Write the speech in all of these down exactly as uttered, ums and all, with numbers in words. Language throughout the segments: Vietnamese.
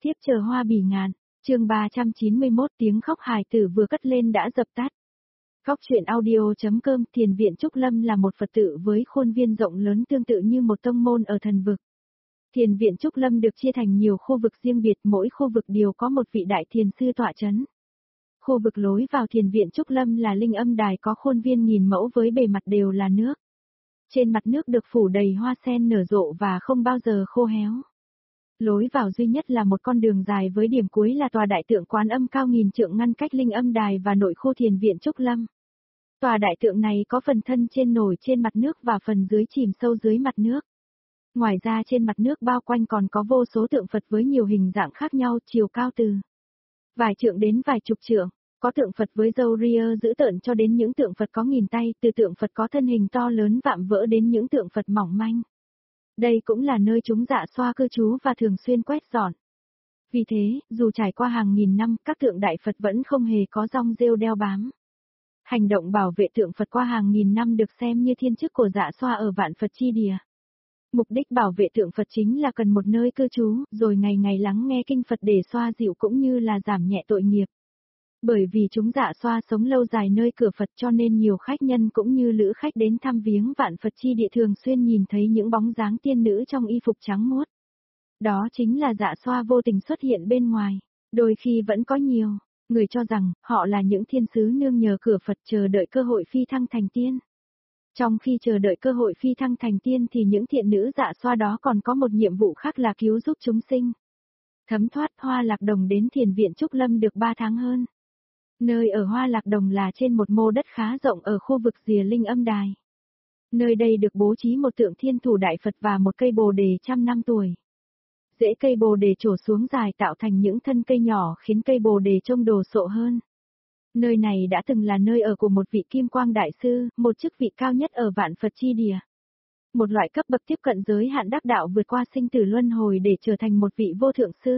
tiếp chờ hoa bỉ ngạn, chương ba trăm chín mươi mốt tiếng khóc hài tử vừa cất lên đã dập tắt. Góc truyện audio.com Thiền viện Trúc Lâm là một Phật tự với khuôn viên rộng lớn tương tự như một tông môn ở thần vực. Thiền viện Trúc Lâm được chia thành nhiều khu vực riêng biệt, mỗi khu vực đều có một vị đại thiền sư tọa chấn. Khu vực lối vào thiền viện Trúc Lâm là linh âm đài có khuôn viên nghìn mẫu với bề mặt đều là nước. Trên mặt nước được phủ đầy hoa sen nở rộ và không bao giờ khô héo. Lối vào duy nhất là một con đường dài với điểm cuối là tòa đại tượng Quán Âm cao nghìn trượng ngăn cách linh âm đài và nội khu thiền viện Trúc Lâm. Tòa đại tượng này có phần thân trên nổi trên mặt nước và phần dưới chìm sâu dưới mặt nước. Ngoài ra trên mặt nước bao quanh còn có vô số tượng Phật với nhiều hình dạng khác nhau, chiều cao từ vài trượng đến vài chục trượng. Có tượng Phật với râu ria dữ tợn cho đến những tượng Phật có nghìn tay, từ tượng Phật có thân hình to lớn vạm vỡ đến những tượng Phật mỏng manh. Đây cũng là nơi chúng dạ xoa cư trú và thường xuyên quét dọn. Vì thế, dù trải qua hàng nghìn năm, các tượng đại Phật vẫn không hề có rong rêu đeo bám. Hành động bảo vệ tượng Phật qua hàng nghìn năm được xem như thiên chức của dạ xoa ở vạn Phật chi địa. Mục đích bảo vệ tượng Phật chính là cần một nơi cư trú, rồi ngày ngày lắng nghe kinh Phật để xoa dịu cũng như là giảm nhẹ tội nghiệp. Bởi vì chúng dạ xoa sống lâu dài nơi cửa Phật cho nên nhiều khách nhân cũng như lữ khách đến thăm viếng vạn Phật chi địa thường xuyên nhìn thấy những bóng dáng tiên nữ trong y phục trắng muốt. Đó chính là dạ xoa vô tình xuất hiện bên ngoài, đôi khi vẫn có nhiều người cho rằng họ là những thiên sứ nương nhờ cửa Phật chờ đợi cơ hội phi thăng thành tiên. Trong khi chờ đợi cơ hội phi thăng thành tiên thì những thiện nữ dạ xoa đó còn có một nhiệm vụ khác là cứu giúp chúng sinh. Thấm thoát Hoa Lạc Đồng đến thiền viện Trúc Lâm được ba tháng hơn. Nơi ở Hoa Lạc Đồng là trên một mô đất khá rộng ở khu vực rìa linh âm đài. Nơi đây được bố trí một tượng thiên thủ đại Phật và một cây bồ đề trăm năm tuổi. Rễ cây bồ đề trổ xuống dài tạo thành những thân cây nhỏ khiến cây bồ đề trông đồ sộ hơn. Nơi này đã từng là nơi ở của một vị Kim Quang Đại Sư, một chức vị cao nhất ở vạn Phật chi địa. Một loại cấp bậc tiếp cận giới hạn đắc đạo vượt qua sinh tử luân hồi để trở thành một vị vô thượng sư.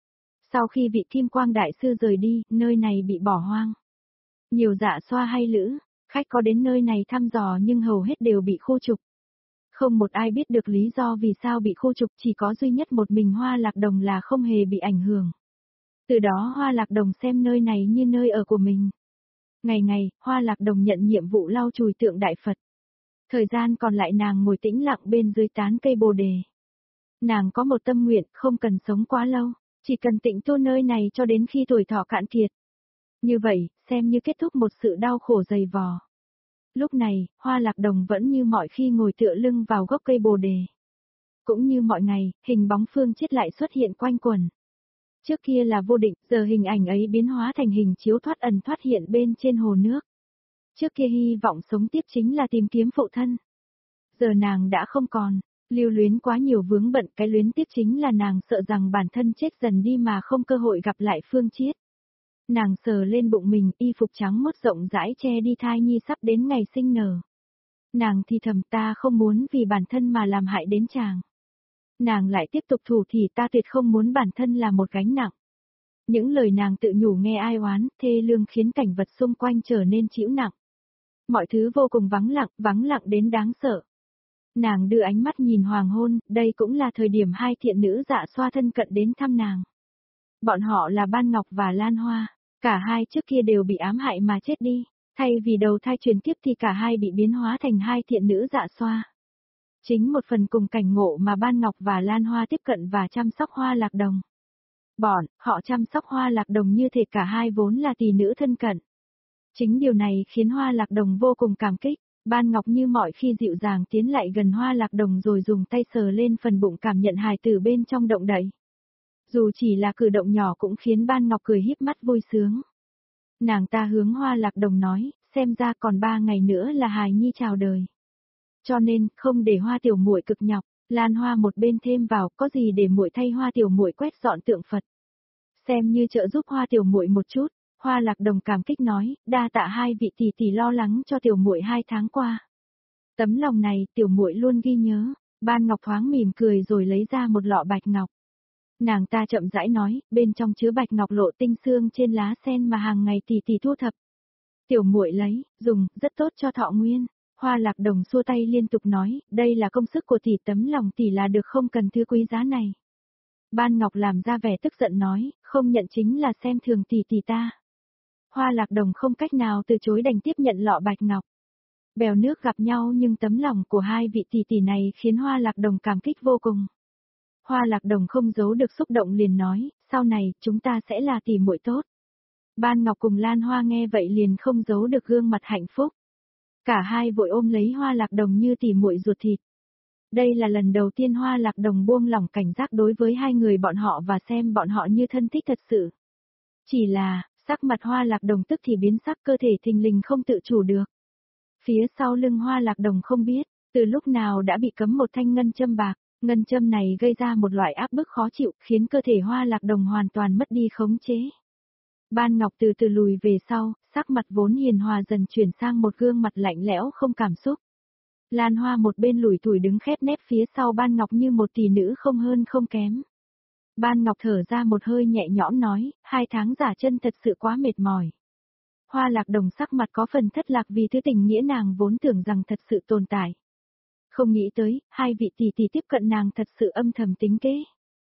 Sau khi vị Kim Quang Đại Sư rời đi, nơi này bị bỏ hoang. Nhiều dạ xoa hay lữ, khách có đến nơi này thăm dò nhưng hầu hết đều bị khu trục. Không một ai biết được lý do vì sao bị khu trục, chỉ có duy nhất một mình Hoa Lạc Đồng là không hề bị ảnh hưởng. Từ đó Hoa Lạc Đồng xem nơi này như nơi ở của mình. Ngày ngày, Hoa Lạc Đồng nhận nhiệm vụ lau chùi tượng Đại Phật. Thời gian còn lại nàng ngồi tĩnh lặng bên dưới tán cây bồ đề. Nàng có một tâm nguyện không cần sống quá lâu. Chỉ cần tịnh tu nơi này cho đến khi tuổi thọ cạn kiệt. Như vậy, xem như kết thúc một sự đau khổ dày vò. Lúc này, Hoa Lạc Đồng vẫn như mọi khi ngồi tựa lưng vào gốc cây bồ đề. Cũng như mọi ngày, hình bóng Phương Chiết lại xuất hiện quanh quẩn. Trước kia là vô định, giờ hình ảnh ấy biến hóa thành hình chiếu thoát ẩn thoát hiện bên trên hồ nước. Trước kia hy vọng sống tiếp chính là tìm kiếm phụ thân. Giờ nàng đã không còn. Lưu luyến quá nhiều vướng bận, cái luyến tiếp chính là nàng sợ rằng bản thân chết dần đi mà không cơ hội gặp lại Phương Chiết. Nàng sờ lên bụng mình, y phục trắng mốt rộng rãi che đi thai nhi sắp đến ngày sinh nở. Nàng thì thầm ta không muốn vì bản thân mà làm hại đến chàng. Nàng lại tiếp tục thủ thì ta tuyệt không muốn bản thân là một gánh nặng. Những lời nàng tự nhủ nghe ai oán, thê lương khiến cảnh vật xung quanh trở nên trĩu nặng. Mọi thứ vô cùng vắng lặng, vắng lặng đến đáng sợ. Nàng đưa ánh mắt nhìn hoàng hôn, đây cũng là thời điểm hai thiện nữ dạ xoa thân cận đến thăm nàng. Bọn họ là Ban Ngọc và Lan Hoa, cả hai trước kia đều bị ám hại mà chết đi, thay vì đầu thai truyền kiếp thì cả hai bị biến hóa thành hai thiện nữ dạ xoa. Chính một phần cùng cảnh ngộ mà Ban Ngọc và Lan Hoa tiếp cận và chăm sóc Hoa Lạc Đồng. Bọn, họ chăm sóc Hoa Lạc Đồng như thể cả hai vốn là tỷ nữ thân cận. Chính điều này khiến Hoa Lạc Đồng vô cùng cảm kích. Ban Ngọc như mọi khi dịu dàng tiến lại gần Hoa Lạc Đồng rồi dùng tay sờ lên phần bụng cảm nhận hài tử bên trong động đậy. Dù chỉ là cử động nhỏ cũng khiến Ban Ngọc cười híp mắt vui sướng. Nàng ta hướng Hoa Lạc Đồng nói, xem ra còn ba ngày nữa là hài nhi chào đời. Cho nên, không để Hoa tiểu muội cực nhọc, Lan Hoa một bên thêm vào, có gì để muội thay Hoa tiểu muội quét dọn tượng Phật. Xem như trợ giúp Hoa tiểu muội một chút. Hoa Lạc Đồng cảm kích nói, đa tạ hai vị tỷ tỷ lo lắng cho tiểu muội hai tháng qua. Tấm lòng này tiểu muội luôn ghi nhớ. Ban Ngọc thoáng mỉm cười rồi lấy ra một lọ bạch ngọc. Nàng ta chậm rãi nói, bên trong chứa bạch ngọc lộ tinh xương trên lá sen mà hàng ngày tỷ tỷ thu thập. Tiểu muội lấy, dùng, rất tốt cho thọ nguyên. Hoa Lạc Đồng xua tay liên tục nói, đây là công sức của tỷ, tấm lòng tỷ là được không cần thứ quý giá này. Ban Ngọc làm ra vẻ tức giận nói, không nhận chính là xem thường tỷ tỷ ta. Hoa Lạc Đồng không cách nào từ chối đành tiếp nhận lọ bạch ngọc. Bèo nước gặp nhau nhưng tấm lòng của hai vị tỷ tỷ này khiến Hoa Lạc Đồng cảm kích vô cùng. Hoa Lạc Đồng không giấu được xúc động liền nói, sau này chúng ta sẽ là tỷ muội tốt. Ban Ngọc cùng Lan Hoa nghe vậy liền không giấu được gương mặt hạnh phúc. Cả hai vội ôm lấy Hoa Lạc Đồng như tỷ muội ruột thịt. Đây là lần đầu tiên Hoa Lạc Đồng buông lỏng cảnh giác đối với hai người bọn họ và xem bọn họ như thân thích thật sự. Chỉ là, sắc mặt Hoa Lạc Đồng tức thì biến sắc, cơ thể thình lình không tự chủ được. Phía sau lưng Hoa Lạc Đồng không biết, từ lúc nào đã bị cắm một thanh ngân châm bạc, ngân châm này gây ra một loại áp bức khó chịu, khiến cơ thể Hoa Lạc Đồng hoàn toàn mất đi khống chế. Ban Ngọc từ từ lùi về sau, sắc mặt vốn hiền hòa dần chuyển sang một gương mặt lạnh lẽo không cảm xúc. Lan Hoa một bên lủi thủi đứng khép nép phía sau Ban Ngọc như một tỷ nữ không hơn không kém. Ban Ngọc thở ra một hơi nhẹ nhõm nói, hai tháng giả chân thật sự quá mệt mỏi. Hoa Lạc Đồng sắc mặt có phần thất lạc vì thứ tình nghĩa nàng vốn tưởng rằng thật sự tồn tại. Không nghĩ tới, hai vị tỷ tỷ tiếp cận nàng thật sự âm thầm tính kế.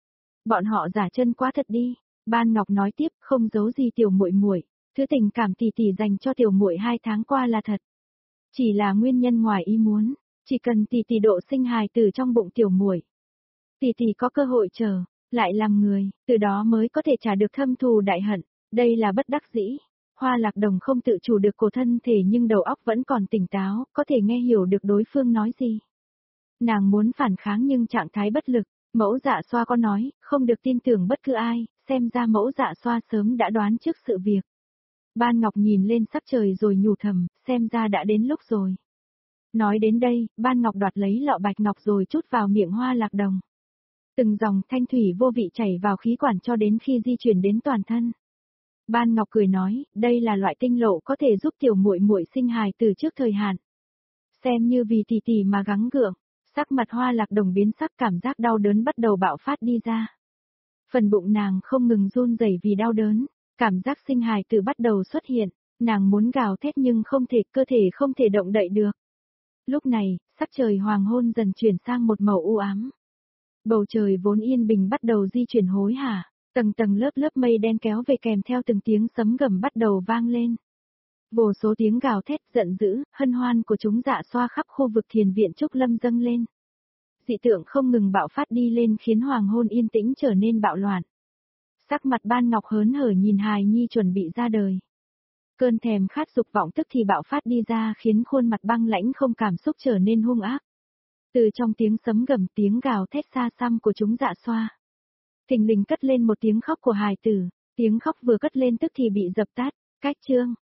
Bọn họ giả chân quá thật đi. Ban Ngọc nói tiếp, không giấu gì tiểu muội muội, thứ tình cảm tỷ tỷ dành cho tiểu muội hai tháng qua là thật. Chỉ là nguyên nhân ngoài ý muốn, chỉ cần tỷ tỷ độ sinh hài tử trong bụng tiểu muội, tỷ tỷ có cơ hội chờ, lại làm người, từ đó mới có thể trả được thâm thù đại hận, đây là bất đắc dĩ. Hoa Lạc Đồng không tự chủ được cổ thân thể nhưng đầu óc vẫn còn tỉnh táo, có thể nghe hiểu được đối phương nói gì. Nàng muốn phản kháng nhưng trạng thái bất lực, Mẫu Dạ Xoa có nói, không được tin tưởng bất cứ ai, xem ra Mẫu Dạ Xoa sớm đã đoán trước sự việc. Ban Ngọc nhìn lên sắc trời rồi nhủ thầm, xem ra đã đến lúc rồi. Nói đến đây, Ban Ngọc đoạt lấy lọ bạch ngọc rồi chút vào miệng Hoa Lạc Đồng. Từng dòng thanh thủy vô vị chảy vào khí quản cho đến khi di chuyển đến toàn thân. Ban Ngọc cười nói, đây là loại tinh lộ có thể giúp tiểu muội muội sinh hài từ trước thời hạn. Xem như vì tỷ tỷ mà gắng gượng, sắc mặt Hoa Lạc Đồng biến sắc, cảm giác đau đớn bắt đầu bạo phát đi ra. Phần bụng nàng không ngừng run rẩy vì đau đớn, cảm giác sinh hài từ bắt đầu xuất hiện, nàng muốn gào thét nhưng không thể, cơ thể không thể động đậy được. Lúc này, sắc trời hoàng hôn dần chuyển sang một màu u ám. Bầu trời vốn yên bình bắt đầu di chuyển hối hả. Tầng tầng lớp lớp mây đen kéo về kèm theo từng tiếng sấm gầm bắt đầu vang lên. Vô số tiếng gào thét giận dữ, hân hoan của chúng dạ xoa khắp khu vực thiền viện Trúc Lâm dâng lên. Dị tượng không ngừng bạo phát đi lên khiến hoàng hôn yên tĩnh trở nên bạo loạn. Sắc mặt Ban Ngọc hớn hở nhìn hài nhi chuẩn bị ra đời. Cơn thèm khát dục vọng tức thì bạo phát đi ra khiến khuôn mặt băng lãnh không cảm xúc trở nên hung ác. Từ trong tiếng sấm gầm, tiếng gào thét xa xăm của chúng dạ xoa, thình lình cất lên một tiếng khóc của hài tử, tiếng khóc vừa cất lên tức thì bị dập tắt. Cách chương